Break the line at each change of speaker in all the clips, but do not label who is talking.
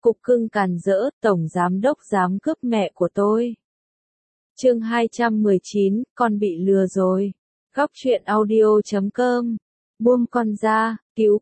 Cục cưng càn rỡ, tổng giám đốc dám cướp mẹ của tôi. Chương 219, con bị lừa rồi. Góc truyện audio.com. Buông con ra, cứu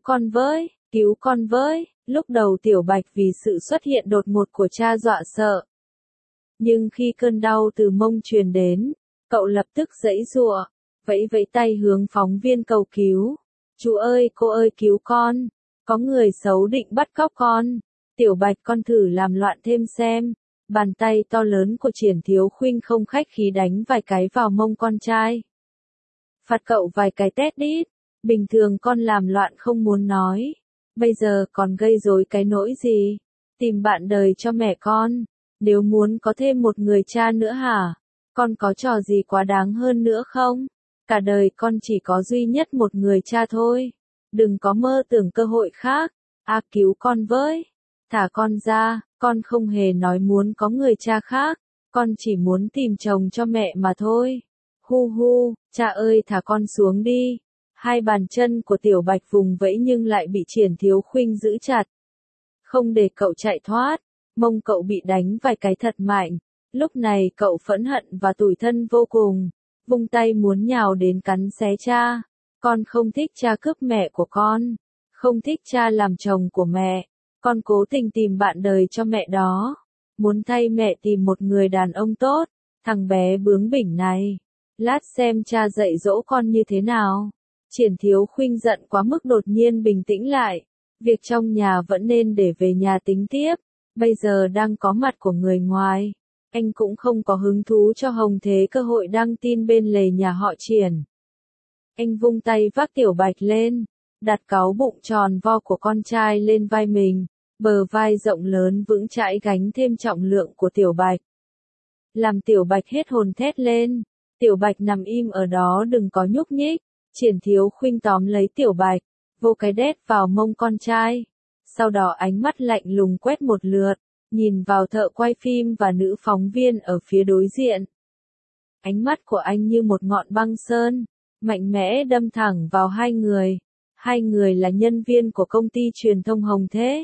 con với. Lúc đầu Tiểu Bạch vì sự xuất hiện đột ngột của cha dọa sợ. Nhưng khi cơn đau từ mông truyền đến, cậu lập tức giãy giụa, vẫy vẫy tay hướng phóng viên cầu cứu. Chú ơi, cô ơi cứu con, có người xấu định bắt cóc con. Tiểu Bạch con thử làm loạn thêm xem. Bàn tay to lớn của Triển Thiếu Khuynh không khách khí đánh vài cái vào mông con trai. Phạt cậu vài cái tét đít. Bình thường con làm loạn không muốn nói. Bây giờ còn gây rối cái nỗi gì? Tìm bạn đời cho mẹ con. Nếu muốn có thêm một người cha nữa hả? Con có trò gì quá đáng hơn nữa không? Cả đời con chỉ có duy nhất một người cha thôi. Đừng có mơ tưởng cơ hội khác. Cứu con với. Thả con ra, con không hề nói muốn có người cha khác. Con chỉ muốn tìm chồng cho mẹ mà thôi. Hu hu, cha ơi thả con xuống đi. Hai bàn chân của Tiểu Bạch vùng vẫy nhưng lại bị Triển Thiếu Khuynh giữ chặt. Không để cậu chạy thoát, mông cậu bị đánh vài cái thật mạnh. Lúc này cậu phẫn hận và tủi thân vô cùng, vung tay muốn nhào đến cắn xé cha. Con không thích cha cướp mẹ của con, không thích cha làm chồng của mẹ. Con cố tình tìm bạn đời cho mẹ đó, muốn thay mẹ tìm một người đàn ông tốt. Thằng bé bướng bỉnh này, lát xem cha dạy dỗ con như thế nào. Triển Thiếu Khuynh giận quá mức đột nhiên bình tĩnh lại. Việc trong nhà vẫn nên để về nhà tính tiếp. Bây giờ đang có mặt của người ngoài. Anh cũng không có hứng thú cho Hồng Thế cơ hội đăng tin bên lề nhà họ Triển. Anh vung tay vác Tiểu Bạch lên, đặt cáu bụng tròn vo của con trai lên vai mình. Bờ vai rộng lớn vững chãi gánh thêm trọng lượng của Tiểu Bạch. Làm Tiểu Bạch hết hồn thét lên. Tiểu Bạch nằm im ở đó đừng có nhúc nhích. Triển Thiếu Khuynh tóm lấy Tiểu Bạch, vô cái đét vào mông con trai. Sau đó ánh mắt lạnh lùng quét một lượt, nhìn vào thợ quay phim và nữ phóng viên ở phía đối diện. Ánh mắt của anh như một ngọn băng sơn, mạnh mẽ đâm thẳng vào hai người. Hai người là nhân viên của công ty truyền thông Hồng Thế.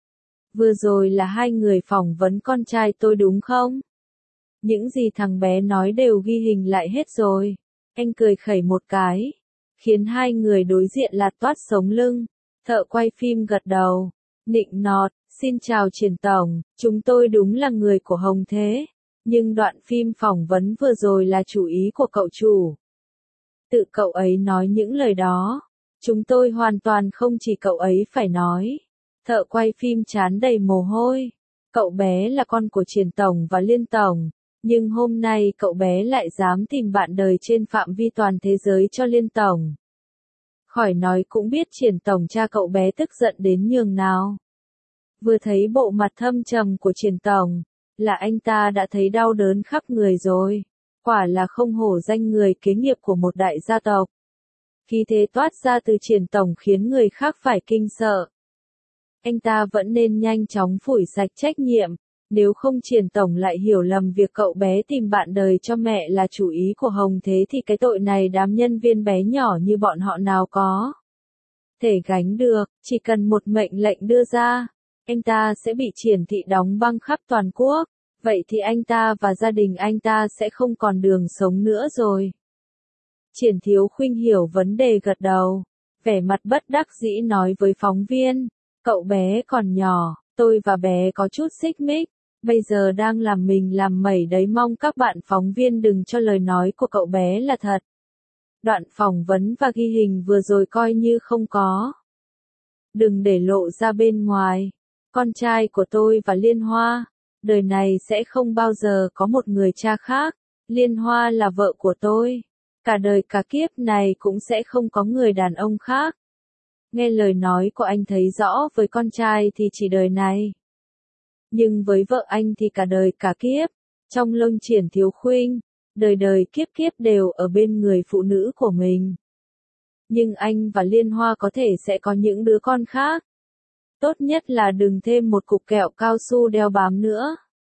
Vừa rồi là hai người phỏng vấn con trai tôi đúng không? Những gì thằng bé nói đều ghi hình lại hết rồi. Anh cười khẩy một cái, khiến hai người đối diện lạt toát sống lưng. Thợ quay phim gật đầu, nịnh nọt, xin chào Triển tổng, chúng tôi đúng là người của Hồng Thế. Nhưng đoạn phim phỏng vấn vừa rồi là chủ ý của cậu chủ. Tự cậu ấy nói những lời đó. Chúng tôi hoàn toàn không chỉ cậu ấy phải nói. Thợ quay phim trán đầy mồ hôi. Cậu bé là con của Triển tổng và Liên tổng. Nhưng hôm nay cậu bé lại dám tìm bạn đời trên phạm vi toàn thế giới cho Liên tổng. Khỏi nói cũng biết Triển tổng cha cậu bé tức giận đến nhường nào. Vừa thấy bộ mặt thâm trầm của Triển tổng, là anh ta đã thấy đau đớn khắp người rồi. Quả là không hổ danh người kế nghiệp của một đại gia tộc. Khí thế toát ra từ Triển tổng khiến người khác phải kinh sợ. Anh ta vẫn nên nhanh chóng phủi sạch trách nhiệm. Nếu không Triển tổng lại hiểu lầm việc cậu bé tìm bạn đời cho mẹ là chủ ý của Hồng Thế thì cái tội này đám nhân viên bé nhỏ như bọn họ nào có thể gánh được. Chỉ cần một mệnh lệnh đưa ra, anh ta sẽ bị Triển thị đóng băng khắp toàn quốc. Vậy thì anh ta và gia đình anh ta sẽ không còn đường sống nữa rồi. Triển Thiếu Khuynh hiểu vấn đề gật đầu, vẻ mặt bất đắc dĩ nói với phóng viên, cậu bé còn nhỏ, tôi và bé có chút xích mích. Bây giờ đang làm mình làm mẩy đấy, mong các bạn phóng viên đừng cho lời nói của cậu bé là thật. Đoạn phỏng vấn và ghi hình vừa rồi coi như không có. Đừng để lộ ra bên ngoài. Con trai của tôi và Liên Hoa, đời này sẽ không bao giờ có một người cha khác. Liên Hoa là vợ của tôi. Cả đời cả kiếp này cũng sẽ không có người đàn ông khác. Nghe lời nói của anh thấy rõ, với con trai thì chỉ đời này. Nhưng với vợ anh thì cả đời cả kiếp. Trong lông Triển Thiếu Khuynh, đời đời kiếp kiếp đều ở bên người phụ nữ của mình. Nhưng anh và Liên Hoa có thể sẽ có những đứa con khác. Tốt nhất là đừng thêm một cục kẹo cao su đeo bám nữa.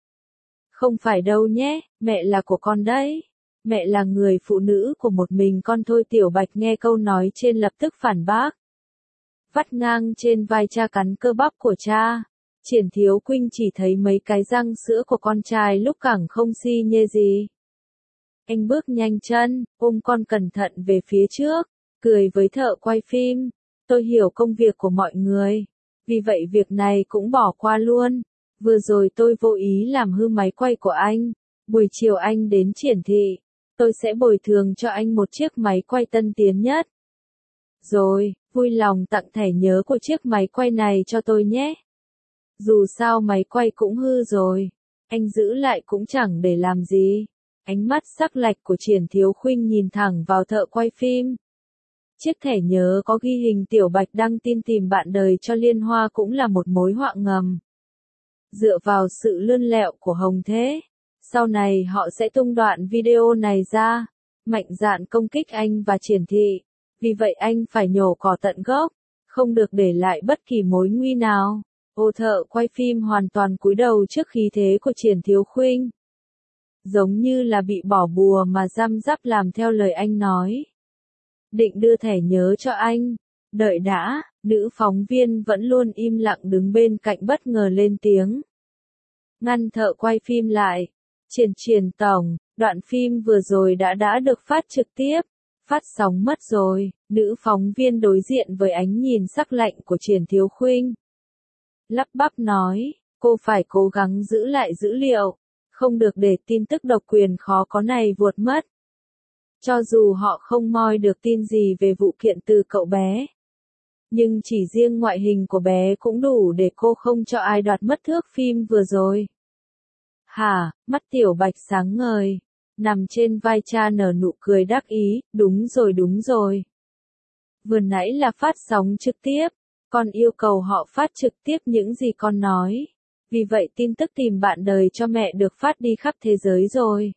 Không phải đâu nhé, mẹ là của con đấy. Mẹ là người phụ nữ của một mình con thôi. Tiểu Bạch nghe câu nói trên lập tức phản bác. Vắt ngang trên vai cha cắn cơ bắp của cha. Triển Thiếu Khuynh chỉ thấy mấy cái răng sữa của con trai lúc cẳng không xi nhê gì. Anh bước nhanh chân, ôm con cẩn thận về phía trước, cười với thợ quay phim. Tôi hiểu công việc của mọi người, vì vậy việc này cũng bỏ qua luôn. Vừa rồi tôi vô ý làm hư máy quay của anh. Buổi chiều anh đến Triển thị, tôi sẽ bồi thường cho anh một chiếc máy quay tân tiến nhất. Rồi, vui lòng tặng thẻ nhớ của chiếc máy quay này cho tôi nhé. Dù sao máy quay cũng hư rồi, anh giữ lại cũng chẳng để làm gì. Ánh mắt sắc lạnh của Triển Thiếu Khuynh nhìn thẳng vào thợ quay phim. Chiếc thẻ nhớ có ghi hình Tiểu Bạch đăng tin tìm bạn đời cho Liên Hoa cũng là một mối họa ngầm. Dựa vào sự lươn lẹo của Hồng Thế, sau này họ sẽ tung đoạn video này ra, mạnh dạn công kích anh và Triển thị. Vì vậy anh phải nhổ cỏ tận gốc, không được để lại bất kỳ mối nguy nào. Ô thợ quay phim hoàn toàn cúi đầu trước khí thế của Triển Thiếu Khuynh. Giống như là bị bỏ bùa mà răm rắp làm theo lời anh nói. Định đưa thẻ nhớ cho anh. Đợi đã, nữ phóng viên vẫn luôn im lặng đứng bên cạnh bất ngờ lên tiếng. Ngăn thợ quay phim lại. Triển tổng, đoạn phim vừa rồi đã được phát trực tiếp. Phát sóng mất rồi, nữ phóng viên đối diện với ánh nhìn sắc lạnh của Triển Thiếu Khuynh. Lắp bắp nói, cô phải cố gắng giữ lại dữ liệu, không được để tin tức độc quyền khó có này vụt mất. Cho dù họ không moi được tin gì về vụ kiện từ cậu bé, nhưng chỉ riêng ngoại hình của bé cũng đủ để cô không cho ai đoạt mất thước phim vừa rồi. Hả, mắt Tiểu Bạch sáng ngời, nằm trên vai cha nở nụ cười đắc ý, đúng rồi. Vừa nãy là phát sóng trực tiếp, con yêu cầu họ phát trực tiếp những gì con nói. Vì vậy tin tức tìm bạn đời cho mẹ được phát đi khắp thế giới rồi.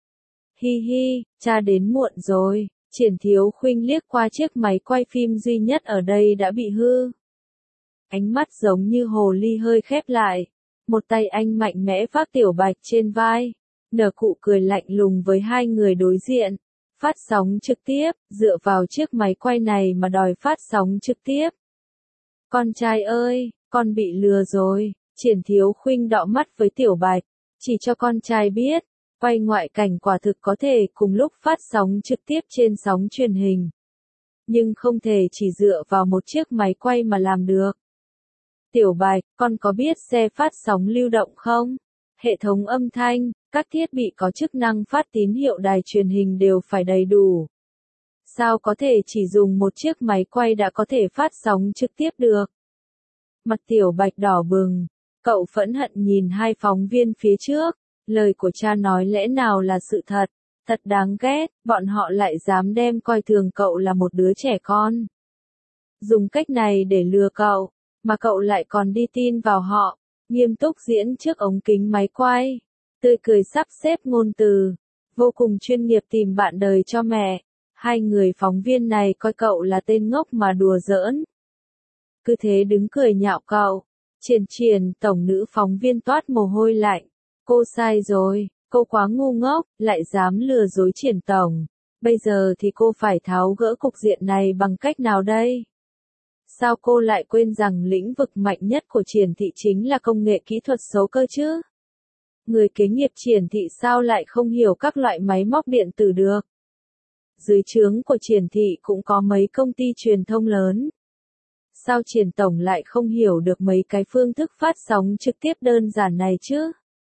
Hi hi, cha đến muộn rồi. Triển Thiếu Khuynh liếc qua chiếc máy quay phim duy nhất ở đây đã bị hư. Ánh mắt giống như hồ ly hơi khép lại. Một tay anh mạnh mẽ vác Tiểu Bạch trên vai. Nở cụ cười lạnh lùng với hai người đối diện. Phát sóng trực tiếp, dựa vào chiếc máy quay này mà đòi phát sóng trực tiếp. Con trai ơi, con bị lừa rồi. Triển Thiếu Khuynh đọ mắt với Tiểu Bạch. Chỉ cho con trai biết, quay ngoại cảnh quả thực có thể cùng lúc phát sóng trực tiếp trên sóng truyền hình. Nhưng không thể chỉ dựa vào một chiếc máy quay mà làm được. Tiểu Bạch, con có biết xe phát sóng lưu động không? Hệ thống âm thanh, các thiết bị có chức năng phát tín hiệu đài truyền hình đều phải đầy đủ. Sao có thể chỉ dùng một chiếc máy quay đã có thể phát sóng trực tiếp được? Mặt Tiểu Bạch đỏ bừng, cậu phẫn hận nhìn hai phóng viên phía trước, lời của cha nói lẽ nào là sự thật, thật đáng ghét, bọn họ lại dám đem coi thường cậu là một đứa trẻ con. Dùng cách này để lừa cậu, mà cậu lại còn đi tin vào họ, nghiêm túc diễn trước ống kính máy quay, tươi cười sắp xếp ngôn từ, vô cùng chuyên nghiệp tìm bạn đời cho mẹ. Hai người phóng viên này coi cậu là tên ngốc mà đùa giỡn. Cứ thế đứng cười nhạo cậu. Triển tổng, nữ phóng viên toát mồ hôi lạnh. Cô sai rồi, cô quá ngu ngốc, lại dám lừa dối Triển tổng. Bây giờ thì cô phải tháo gỡ cục diện này bằng cách nào đây? Sao cô lại quên rằng lĩnh vực mạnh nhất của Triển thị chính là công nghệ kỹ thuật số cơ chứ? Người kế nghiệp Triển thị sao lại không hiểu các loại máy móc điện tử được? Dưới trướng của Triển thị cũng có mấy công ty truyền thông lớn. Sao Triển tổng lại không hiểu được mấy cái phương thức phát sóng trực tiếp đơn giản này chứ?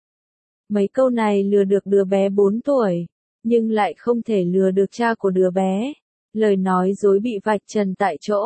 Mấy câu này lừa được đứa bé 4 tuổi, nhưng lại không thể lừa được cha của đứa bé. Lời nói dối bị vạch trần tại chỗ.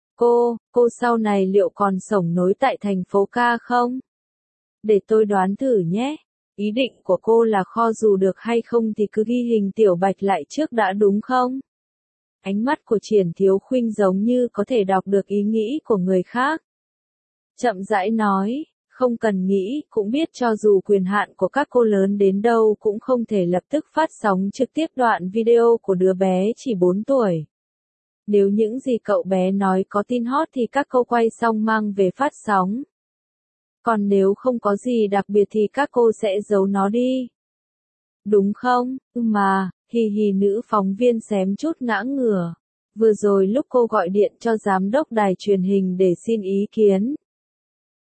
Cô sau này liệu còn sống nối tại thành phố ca không? Để tôi đoán thử nhé. Ý định của cô là kho dù được hay không thì cứ ghi hình Tiểu Bạch lại trước đã đúng không? Ánh mắt của Triển Thiếu Khuynh giống như có thể đọc được ý nghĩ của người khác. Chậm rãi nói, không cần nghĩ, cũng biết cho dù quyền hạn của các cô lớn đến đâu cũng không thể lập tức phát sóng trực tiếp đoạn video của đứa bé chỉ 4 tuổi. Nếu những gì cậu bé nói có tin hot thì các cô quay xong mang về phát sóng. Còn nếu không có gì đặc biệt thì các cô sẽ giấu nó đi. Đúng không? Mà, hì nữ phóng viên xém chút ngã ngửa. Vừa rồi lúc cô gọi điện cho giám đốc đài truyền hình để xin ý kiến.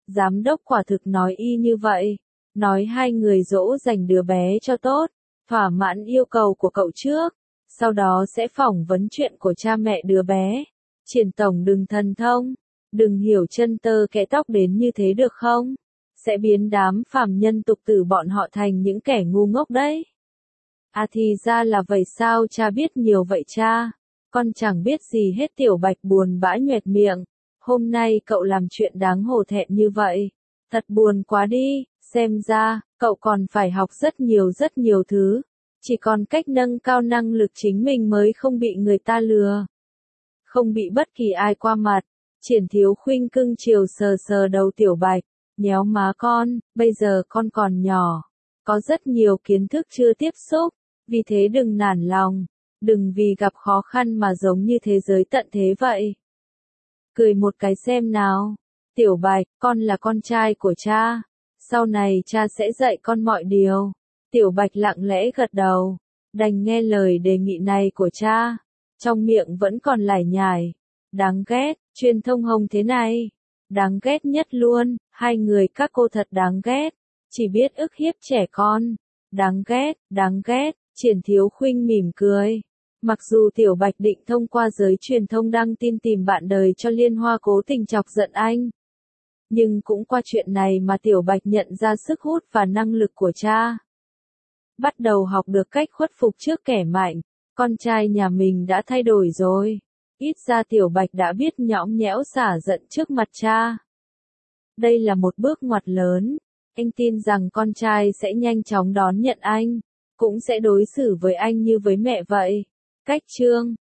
Giám đốc quả thực nói y như vậy. Nói hai người dỗ dành đứa bé cho tốt, thỏa mãn yêu cầu của cậu trước, sau đó sẽ phỏng vấn chuyện của cha mẹ đứa bé. Triển tổng đừng thần thông, đừng hiểu chân tơ kẽ tóc đến như thế được không? Sẽ biến đám phàm nhân tục tử bọn họ thành những kẻ ngu ngốc đấy. À thì ra là vậy sao, cha biết nhiều vậy cha? Con chẳng biết gì hết. Tiểu Bạch buồn bã nhoẻn miệng. Hôm nay cậu làm chuyện đáng hổ thẹn như vậy. Thật buồn quá đi, xem ra, cậu còn phải học rất nhiều thứ. Chỉ còn cách nâng cao năng lực chính mình mới không bị người ta lừa. Không bị bất kỳ ai qua mặt. Triển Thiếu Khuynh cưng chiều sờ sờ đầu Tiểu Bạch. Nhéo má con, bây giờ con còn nhỏ. Có rất nhiều kiến thức chưa tiếp xúc. Vì thế đừng nản lòng. Đừng vì gặp khó khăn mà giống như thế giới tận thế vậy. Cười một cái xem nào. Tiểu Bạch, con là con trai của cha. Sau này cha sẽ dạy con mọi điều. Tiểu Bạch lặng lẽ gật đầu. Đành nghe lời đề nghị này của cha. Trong miệng vẫn còn lải nhải. Đáng ghét, truyền thông hồng thế này. Đáng ghét nhất luôn, hai người các cô thật đáng ghét. Chỉ biết ức hiếp trẻ con. Đáng ghét, Triển Thiếu Khuynh mỉm cười. Mặc dù Tiểu Bạch định thông qua giới truyền thông đăng tin tìm bạn đời cho Liên Hoa cố tình chọc giận anh. Nhưng cũng qua chuyện này mà Tiểu Bạch nhận ra sức hút và năng lực của cha. Bắt đầu học được cách khuất phục trước kẻ mạnh. Con trai nhà mình đã thay đổi rồi. Ít ra Tiểu Bạch đã biết nhõng nhẽo xả giận trước mặt cha. Đây là một bước ngoặt lớn. Anh tin rằng con trai sẽ nhanh chóng đón nhận anh. Cũng sẽ đối xử với anh như với mẹ vậy. Cách chương